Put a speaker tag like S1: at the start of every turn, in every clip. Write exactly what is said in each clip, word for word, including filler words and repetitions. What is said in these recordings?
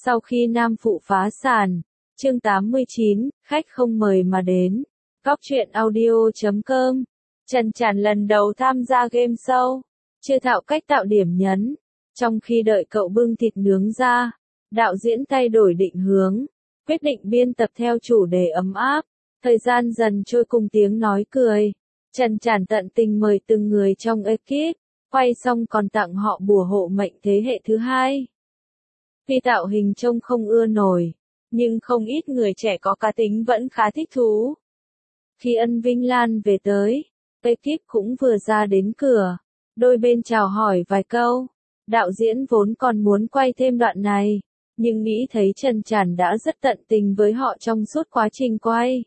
S1: Sau khi Nam Phụ phá sản, chương tám mươi chín, khách không mời mà đến. Góc truyện audio chấm com. Trần Tràn lần đầu tham gia game show, chưa thạo cách tạo điểm nhấn. Trong khi đợi cậu bưng thịt nướng ra, đạo diễn thay đổi định hướng, quyết định biên tập theo chủ đề ấm áp. Thời gian dần trôi cùng tiếng nói cười. Trần Tràn tận tình mời từng người trong ekip, quay xong còn tặng họ bùa hộ mệnh thế hệ thứ hai. Vì tạo hình trông không ưa nổi, nhưng không ít người trẻ có cá tính vẫn khá thích thú. Khi Ân Vinh Lan về tới, ekip cũng vừa ra đến cửa, đôi bên chào hỏi vài câu. Đạo diễn vốn còn muốn quay thêm đoạn này, nhưng nghĩ thấy Trần Tràn đã rất tận tình với họ trong suốt quá trình quay.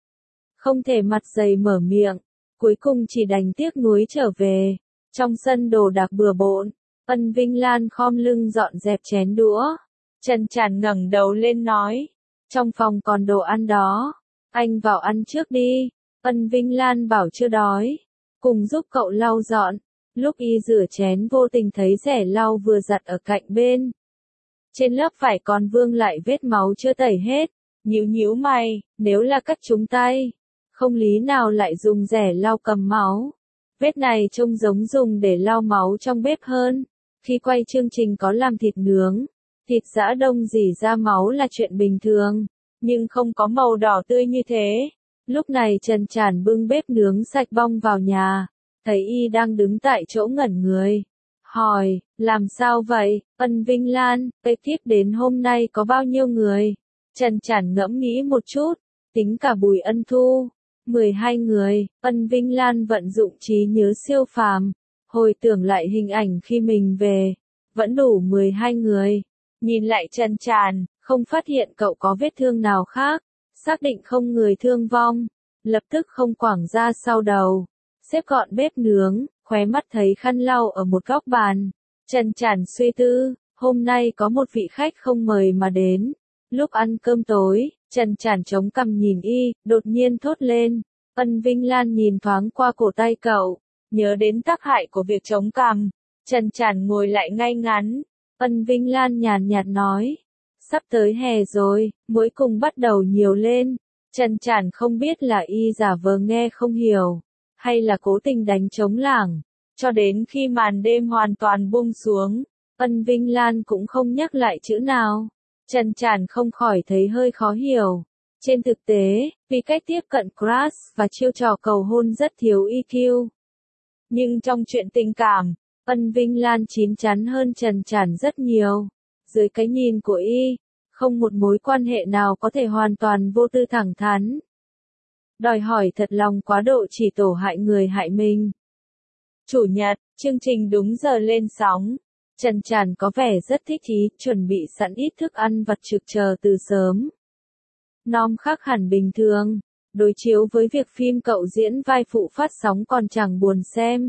S1: Không thể mặt dày mở miệng, cuối cùng chỉ đành tiếc nuối trở về. Trong sân đồ đạc bừa bộn, Ân Vinh Lan khom lưng dọn dẹp chén đũa. Trần Tràn ngẩng đầu lên nói, trong phòng còn đồ ăn đó, anh vào ăn trước đi. Ân Vinh Lan bảo chưa đói, cùng giúp cậu lau dọn. Lúc y rửa chén vô tình thấy rẻ lau vừa giặt ở cạnh bên. Trên lớp vải còn vương lại vết máu chưa tẩy hết, nhíu nhíu mày, nếu là cắt trúng tay, không lý nào lại dùng rẻ lau cầm máu. Vết này trông giống dùng để lau máu trong bếp hơn. Khi quay chương trình có làm thịt nướng, thịt giã đông rỉ ra máu là chuyện bình thường, nhưng không có màu đỏ tươi như thế. Lúc này Trần Tràn bưng bếp nướng sạch bong vào nhà, thấy y đang đứng tại chỗ ngẩn người. Hỏi, làm sao vậy, Ân Vinh Lan, ekip đến hôm nay có bao nhiêu người? Trần Tràn ngẫm nghĩ một chút, tính cả Bùi Ân Thu, mười hai người. Ân Vinh Lan vận dụng trí nhớ siêu phàm, hồi tưởng lại hình ảnh khi mình về, vẫn đủ mười hai người. Nhìn lại Trần Tràn, không phát hiện cậu có vết thương nào khác, xác định không người thương vong, lập tức không quẳng ra sau đầu, xếp gọn bếp nướng, khóe mắt thấy khăn lau ở một góc bàn. Trần Tràn suy tư, hôm nay có một vị khách không mời mà đến. Lúc ăn cơm tối, Trần Tràn chống cằm nhìn y, đột nhiên thốt lên. Ân Vinh Lan nhìn thoáng qua cổ tay cậu, nhớ đến tác hại của việc chống cằm. Trần Tràn ngồi lại ngay ngắn. Ân Vinh Lan nhàn nhạt nói, sắp tới hè rồi, muỗi cùng bắt đầu nhiều lên. Trần Tràn không biết là y giả vờ nghe không hiểu, hay là cố tình đánh trống lảng. Cho đến khi màn đêm hoàn toàn buông xuống, Ân Vinh Lan cũng không nhắc lại chữ nào. Trần Tràn không khỏi thấy hơi khó hiểu. Trên thực tế, vì cách tiếp cận crush và chiêu trò cầu hôn rất thiếu i kiu. Nhưng trong chuyện tình cảm, Ân Vinh Lan chín chắn hơn Trần Tràn rất nhiều. Dưới cái nhìn của y, không một mối quan hệ nào có thể hoàn toàn vô tư thẳng thắn. Đòi hỏi thật lòng quá độ chỉ tổ hại người hại mình. Chủ nhật, chương trình đúng giờ lên sóng. Trần Tràn có vẻ rất thích ý, chuẩn bị sẵn ít thức ăn vặt trực chờ từ sớm. Nom khác hẳn bình thường, đối chiếu với việc phim cậu diễn vai phụ phát sóng còn chẳng buồn xem.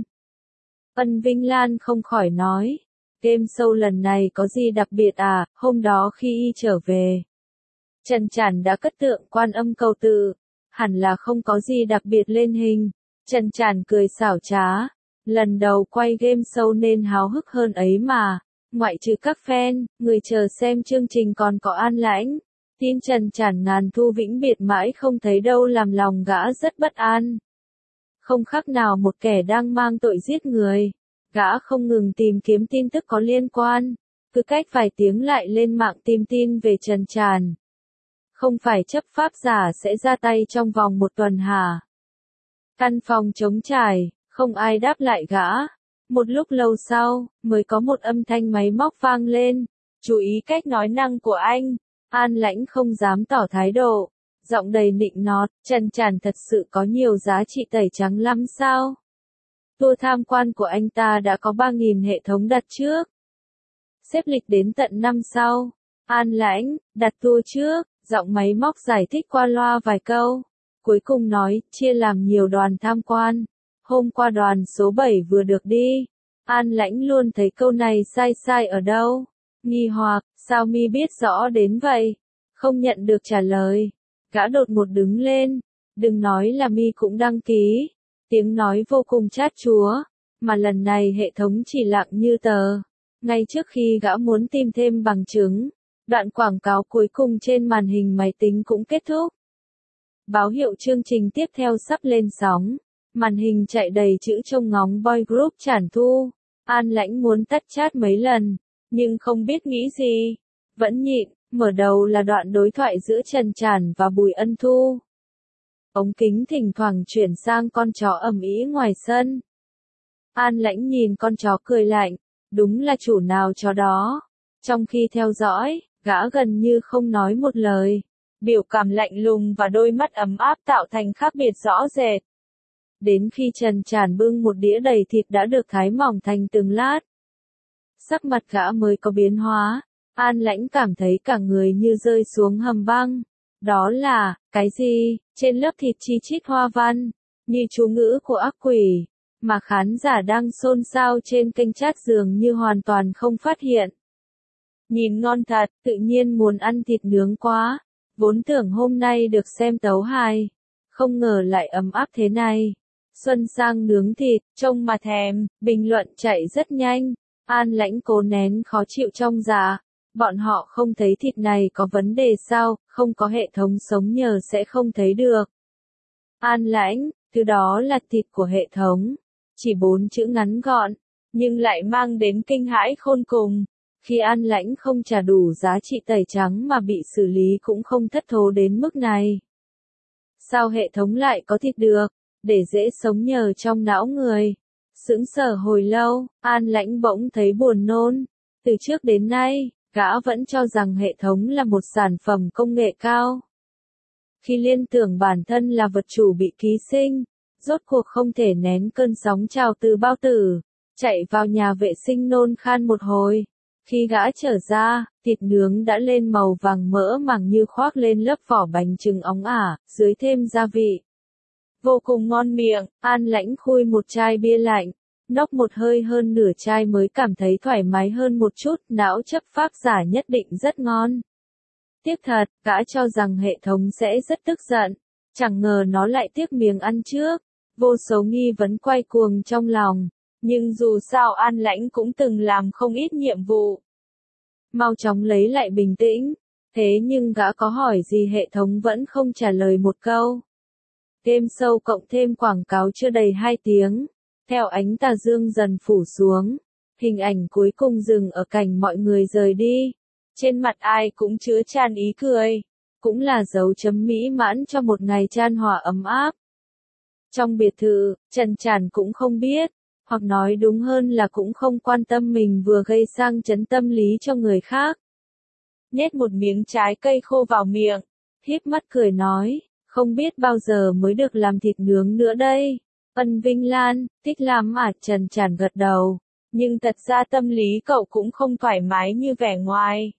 S1: Ân Vinh Lan không khỏi nói, game show lần này có gì đặc biệt à? Hôm đó khi y trở về, Trần Tràn đã cất tượng Quan Âm cầu tự, hẳn là không có gì đặc biệt lên hình. Trần Tràn cười xảo trá, lần đầu quay game show nên háo hức hơn ấy mà. Ngoại trừ các fan, người chờ xem chương trình còn có An Lãnh. Tin Trần Tràn ngàn thu vĩnh biệt mãi không thấy đâu làm lòng gã rất bất an. Không khác nào một kẻ đang mang tội giết người. Gã không ngừng tìm kiếm tin tức có liên quan, cứ cách vài tiếng lại lên mạng tìm tin về Trần Tràn. Không phải chấp pháp giả sẽ ra tay trong vòng một tuần hả? Căn phòng trống trải, không ai đáp lại gã. Một lúc lâu sau, mới có một âm thanh máy móc vang lên. Chú ý cách nói năng của anh. An Lãnh không dám tỏ thái độ, giọng đầy nịnh nọt. Trần Tràn thật sự có nhiều giá trị tẩy trắng lắm sao? Tour tham quan của anh ta đã có ba nghìn hệ thống đặt trước. Xếp lịch đến tận năm sau. An Lãnh, đặt tour trước, giọng máy móc giải thích qua loa vài câu. Cuối cùng nói, chia làm nhiều đoàn tham quan. Hôm qua đoàn số bảy vừa được đi. An Lãnh luôn thấy câu này sai sai ở đâu. Nghi hoặc, sao mi biết rõ đến vậy? Không nhận được trả lời. Gã đột ngột đứng lên. Đừng nói là mi cũng đăng ký. Tiếng nói vô cùng chát chúa. Mà lần này hệ thống chỉ lặng như tờ. Ngay trước khi gã muốn tìm thêm bằng chứng, Đoạn quảng cáo cuối cùng trên màn hình máy tính cũng kết thúc. Báo hiệu chương trình tiếp theo sắp lên sóng. Màn hình chạy đầy chữ trông ngóng boy group Trản Thu. An Lãnh muốn tắt chat mấy lần, nhưng không biết nghĩ gì. Vẫn nhịn, mở đầu là đoạn đối thoại giữa Trần Trản và Bùi Ân Thu. Ống kính thỉnh thoảng chuyển sang con chó ầm ĩ ngoài sân. An Lãnh nhìn con chó cười lạnh, đúng là chủ nào chó đó. Trong khi theo dõi, gã gần như không nói một lời. Biểu cảm lạnh lùng và đôi mắt ấm áp tạo thành khác biệt rõ rệt. Đến khi Trần Trản bưng một đĩa đầy thịt đã được thái mỏng thành từng lát. Sắc mặt gã mới có biến hóa, An Lãnh cảm thấy cả người như rơi xuống hầm băng. Đó là, cái gì, trên lớp thịt chi chít hoa văn, như chú ngữ của ác quỷ, mà khán giả đang xôn xao trên kênh chat dường như hoàn toàn không phát hiện. Nhìn ngon thật, tự nhiên muốn ăn thịt nướng quá, vốn tưởng hôm nay được xem tấu hài, không ngờ lại ấm áp thế này. Xuân sang nướng thịt, trông mà thèm, bình luận chạy rất nhanh, An Lãnh cố nén khó chịu trong dạ. Bọn họ không thấy thịt này có vấn đề sao, không có hệ thống sống nhờ sẽ không thấy được. An Lãnh, thứ đó là thịt của hệ thống. Chỉ bốn chữ ngắn gọn, nhưng lại mang đến kinh hãi khôn cùng. Khi An Lãnh không trả đủ giá trị tẩy trắng mà bị xử lý cũng không thất thố đến mức này. Sao hệ thống lại có thịt được, để dễ sống nhờ trong não người? Sững sờ hồi lâu, An Lãnh bỗng thấy buồn nôn. Từ trước đến nay, gã vẫn cho rằng hệ thống là một sản phẩm công nghệ cao. Khi liên tưởng bản thân là vật chủ bị ký sinh, rốt cuộc không thể nén cơn sóng trào từ bao tử, chạy vào nhà vệ sinh nôn khan một hồi. Khi gã trở ra, thịt nướng đã lên màu vàng mỡ màng như khoác lên lớp vỏ bánh chưng óng ả, dưới thêm gia vị. Vô cùng ngon miệng, An Lãnh khui một chai bia lạnh. Nốc một hơi hơn nửa chai mới cảm thấy thoải mái hơn một chút, não chấp pháp giả nhất định rất ngon. Tiếc thật, gã cho rằng hệ thống sẽ rất tức giận, chẳng ngờ nó lại tiếc miếng ăn trước. Vô số nghi vấn quay cuồng trong lòng, nhưng dù sao An Lãnh cũng từng làm không ít nhiệm vụ. Mau chóng lấy lại bình tĩnh, thế nhưng gã có hỏi gì hệ thống vẫn không trả lời một câu. Game show cộng thêm quảng cáo chưa đầy hai tiếng. Theo ánh tà dương dần phủ xuống, hình ảnh cuối cùng dừng ở cảnh mọi người rời đi. Trên mặt ai cũng chứa chan ý cười, cũng là dấu chấm mỹ mãn cho một ngày chan hòa ấm áp. Trong biệt thự, Trần Trản cũng không biết, hoặc nói đúng hơn là cũng không quan tâm mình vừa gây sang chấn tâm lý cho người khác. Nhét một miếng trái cây khô vào miệng, híp mắt cười nói, không biết bao giờ mới được làm thịt nướng nữa đây. Ân Vinh Lan, thích lắm à? Trần Trản gật đầu, nhưng thật ra tâm lý cậu cũng không thoải mái như vẻ ngoài.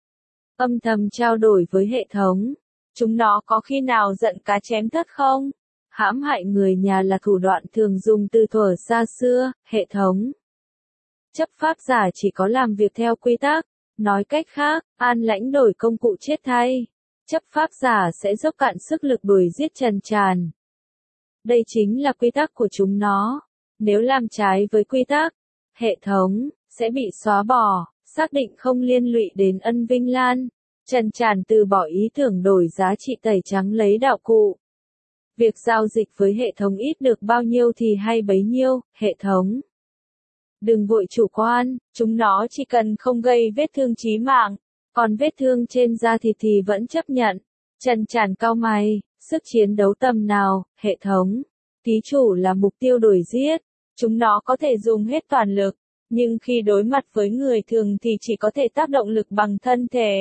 S1: Âm thầm trao đổi với hệ thống, chúng nó có khi nào giận cá chém thớt không? Hãm hại người nhà là thủ đoạn thường dùng từ thuở xa xưa, hệ thống. Chấp pháp giả chỉ có làm việc theo quy tắc, nói cách khác, An Lãnh đổi công cụ chết thay. Chấp pháp giả sẽ dốc cạn sức lực đuổi giết Trần Trản. Đây chính là quy tắc của chúng nó. Nếu làm trái với quy tắc, hệ thống sẽ bị xóa bỏ, xác định không liên lụy đến Ân Vinh Lan. Trần Trản từ bỏ ý tưởng đổi giá trị tẩy trắng lấy đạo cụ. Việc giao dịch với hệ thống ít được bao nhiêu thì hay bấy nhiêu, hệ thống. Đừng vội chủ quan, chúng nó chỉ cần không gây vết thương chí mạng, còn vết thương trên da thịt thì vẫn chấp nhận. Trần Trản cau mày, sức chiến đấu tầm nào, hệ thống. Ký chủ là mục tiêu đuổi giết, chúng nó có thể dùng hết toàn lực, nhưng khi đối mặt với người thường thì chỉ có thể tác động lực bằng thân thể.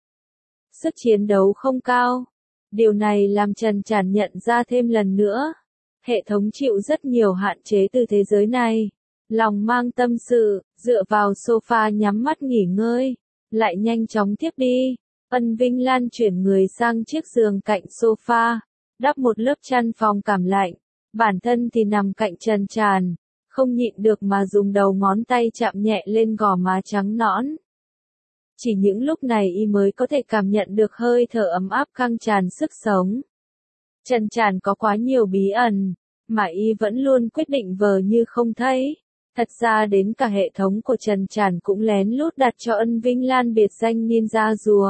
S1: Sức chiến đấu không cao. Điều này làm Trần Trản nhận ra thêm lần nữa. Hệ thống chịu rất nhiều hạn chế từ thế giới này. Lòng mang tâm sự, dựa vào sofa nhắm mắt nghỉ ngơi, lại nhanh chóng tiếp đi. Ân Vinh Lan chuyển người sang chiếc giường cạnh sofa, đắp một lớp chăn phòng cảm lạnh. Bản thân thì nằm cạnh Trần Trản, không nhịn được mà dùng đầu ngón tay chạm nhẹ lên gò má trắng nõn. Chỉ những lúc này y mới có thể cảm nhận được hơi thở ấm áp căng tràn sức sống. Trần Trản có quá nhiều bí ẩn, mà y vẫn luôn quyết định vờ như không thấy. Thật ra đến cả hệ thống của Trần Tràn cũng lén lút đặt cho Ân Vinh Lan biệt danh ninja rùa.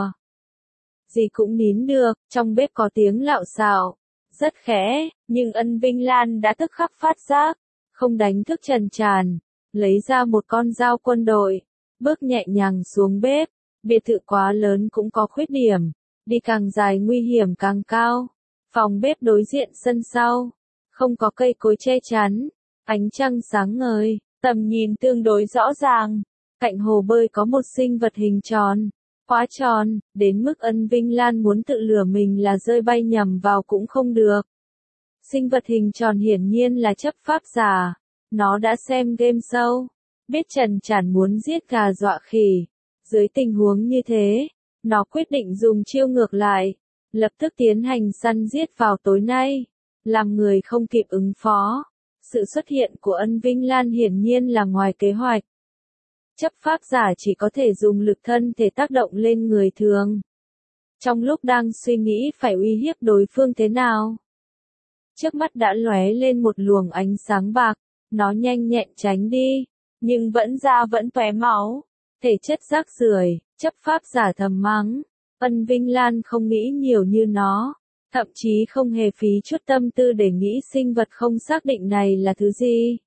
S1: Gì cũng nín được, trong bếp có tiếng lạo xạo, rất khẽ, nhưng Ân Vinh Lan đã tức khắc phát giác, không đánh thức Trần Tràn, lấy ra một con dao quân đội, bước nhẹ nhàng xuống bếp. Biệt thự quá lớn cũng có khuyết điểm, đi càng dài nguy hiểm càng cao. Phòng bếp đối diện sân sau, không có cây cối che chắn, ánh trăng sáng ngời, tầm nhìn tương đối rõ ràng. Cạnh hồ bơi có một sinh vật hình tròn, quá tròn, đến mức Ân Vinh Lan muốn tự lừa mình là rơi bay nhầm vào cũng không được. Sinh vật hình tròn hiển nhiên là chấp pháp giả, nó đã xem game show, biết Trần Tràn muốn giết gà dọa khỉ. Dưới tình huống như thế, nó quyết định dùng chiêu ngược lại, lập tức tiến hành săn giết vào tối nay, làm người không kịp ứng phó. Sự xuất hiện của Ân Vinh Lan hiển nhiên là ngoài kế hoạch. Chấp pháp giả chỉ có thể dùng lực thân thể tác động lên người thường. Trong lúc đang suy nghĩ phải uy hiếp đối phương thế nào, trước mắt đã lóe lên một luồng ánh sáng bạc, nó nhanh nhẹn tránh đi, nhưng vẫn ra vẫn tóe máu. Thể chất rác rưởi, chấp pháp giả thầm mắng. Ân Vinh Lan không nghĩ nhiều như nó, thậm chí không hề phí chút tâm tư để nghĩ sinh vật không xác định này là thứ gì.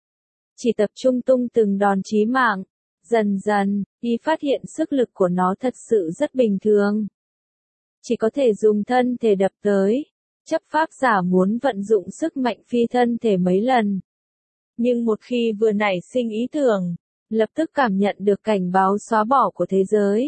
S1: Chỉ tập trung tung từng đòn chí mạng. Dần dần, y phát hiện sức lực của nó thật sự rất bình thường. Chỉ có thể dùng thân thể đập tới. Chấp pháp giả muốn vận dụng sức mạnh phi thân thể mấy lần. Nhưng một khi vừa nảy sinh ý tưởng, lập tức cảm nhận được cảnh báo xóa bỏ của thế giới.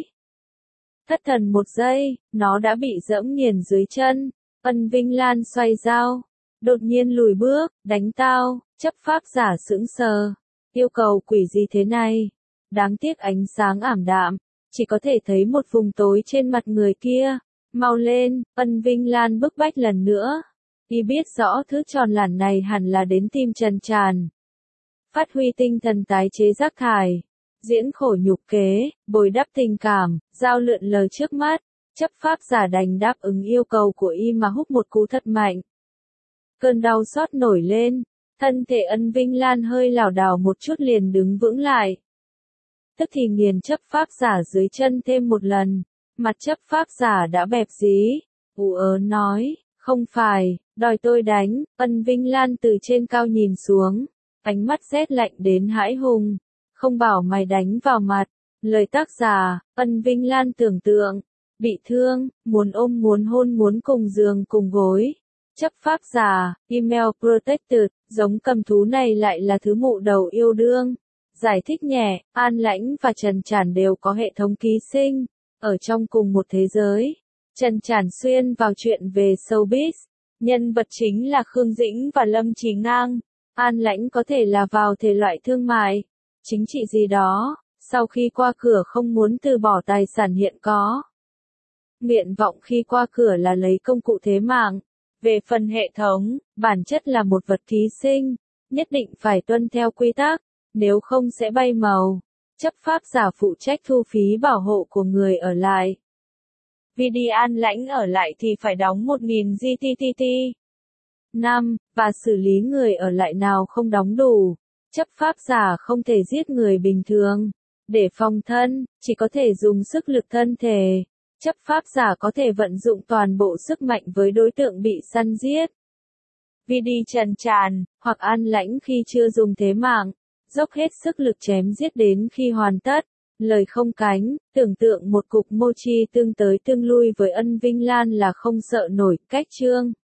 S1: Thất thần một giây, nó đã bị dẫm nghiền dưới chân. Ân Vinh Lan xoay dao, đột nhiên lùi bước, đánh tao. Chấp pháp giả sững sờ, yêu cầu quỷ gì thế này? Đáng tiếc ánh sáng ảm đạm, chỉ có thể thấy một vùng tối trên mặt người kia. Mau lên, Ân Vinh Lan bức bách lần nữa. Y biết rõ thứ tròn lản này hẳn là đến tìm Trần Tràn. Phát huy tinh thần tái chế rác thải, diễn khổ nhục kế, bồi đắp tình cảm, giao lượn lờ trước mắt. Chấp pháp giả đành đáp ứng yêu cầu của y mà húc một cú thật mạnh. Cơn đau xót nổi lên, thân thể Ân Vinh Lan hơi lảo đảo một chút liền đứng vững lại. Tức thì nghiền chấp pháp giả dưới chân thêm một lần, mặt chấp pháp giả đã bẹp dí, ù ớ nói, không phải, đòi tôi đánh. Ân Vinh Lan từ trên cao nhìn xuống, ánh mắt rét lạnh đến hãi hùng, không bảo mày đánh vào mặt. Lời tác giả, Ân Vinh Lan tưởng tượng, bị thương, muốn ôm muốn hôn muốn cùng giường cùng gối. Chấp pháp giả, email protected, giống cầm thú này lại là thứ mụ đầu yêu đương. Giải thích nhẹ, An Lãnh và Trần Tràn đều có hệ thống ký sinh, ở trong cùng một thế giới. Trần Tràn xuyên vào chuyện về showbiz, nhân vật chính là Khương Dĩnh và Lâm Chí Ngang. An Lãnh có thể là vào thể loại thương mại, chính trị gì đó, sau khi qua cửa không muốn từ bỏ tài sản hiện có. Nguyện vọng khi qua cửa là lấy công cụ thế mạng. Về phần hệ thống, bản chất là một vật ký sinh, nhất định phải tuân theo quy tắc, nếu không sẽ bay màu. Chấp pháp giả phụ trách thu phí bảo hộ của người ở lại. Vì đi An Lãnh ở lại thì phải đóng một nghìn G T T T. năm. Và xử lý người ở lại nào không đóng đủ. Chấp pháp giả không thể giết người bình thường. Để phòng thân, chỉ có thể dùng sức lực thân thể. Chấp pháp giả có thể vận dụng toàn bộ sức mạnh với đối tượng bị săn giết. Vì đi Trần Tràn, hoặc An Lãnh khi chưa dùng thế mạng, dốc hết sức lực chém giết đến khi hoàn tất. Lời không cánh, tưởng tượng một cục mochi tương tới tương lui với Ân Vinh Lan là không sợ nổi. Cách chương